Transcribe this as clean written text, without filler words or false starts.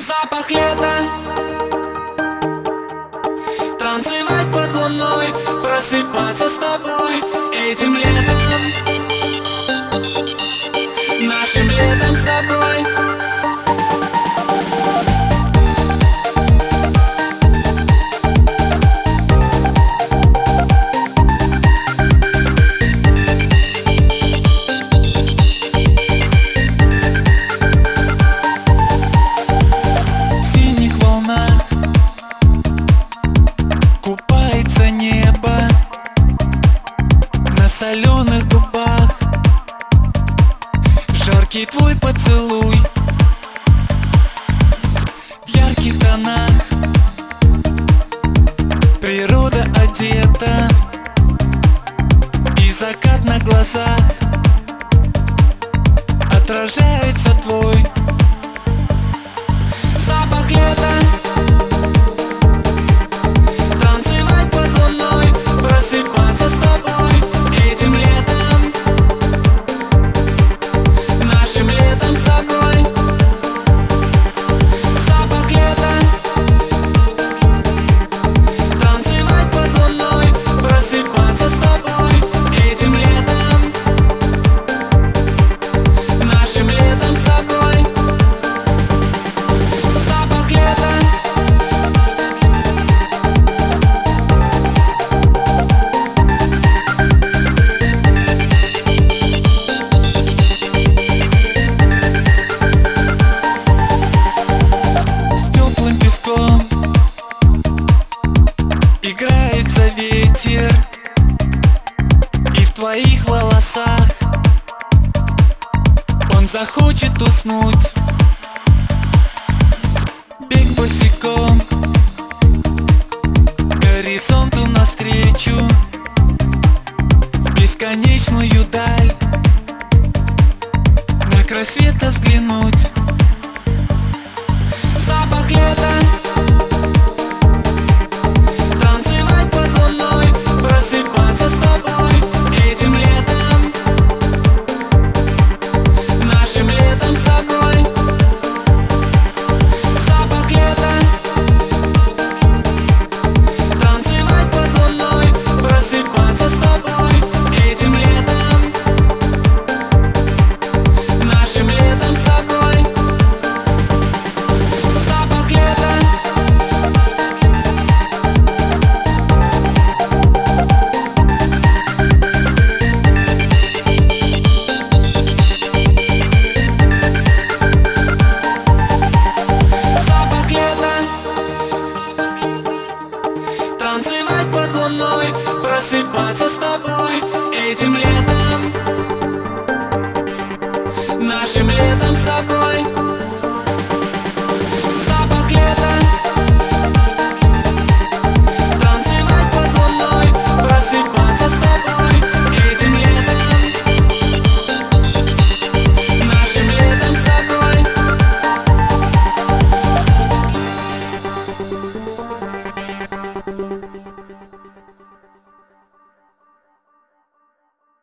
Запах лета, танцевать под луной, просыпаться с тобой этим летом, нашим летом с тобой. Купается небо на соленых губах, жаркий твой поцелуй в ярких тонах. Природа одета и закат на глазах, отражается твой запах лета. Играется ветер, и в твоих волосах он захочет уснуть. Бег босиком горизонту навстречу, в бесконечную даль, на край света взглянуть. Запах лета, танцевать под луной, просыпаться с тобой этим летом, нашим летом с тобой.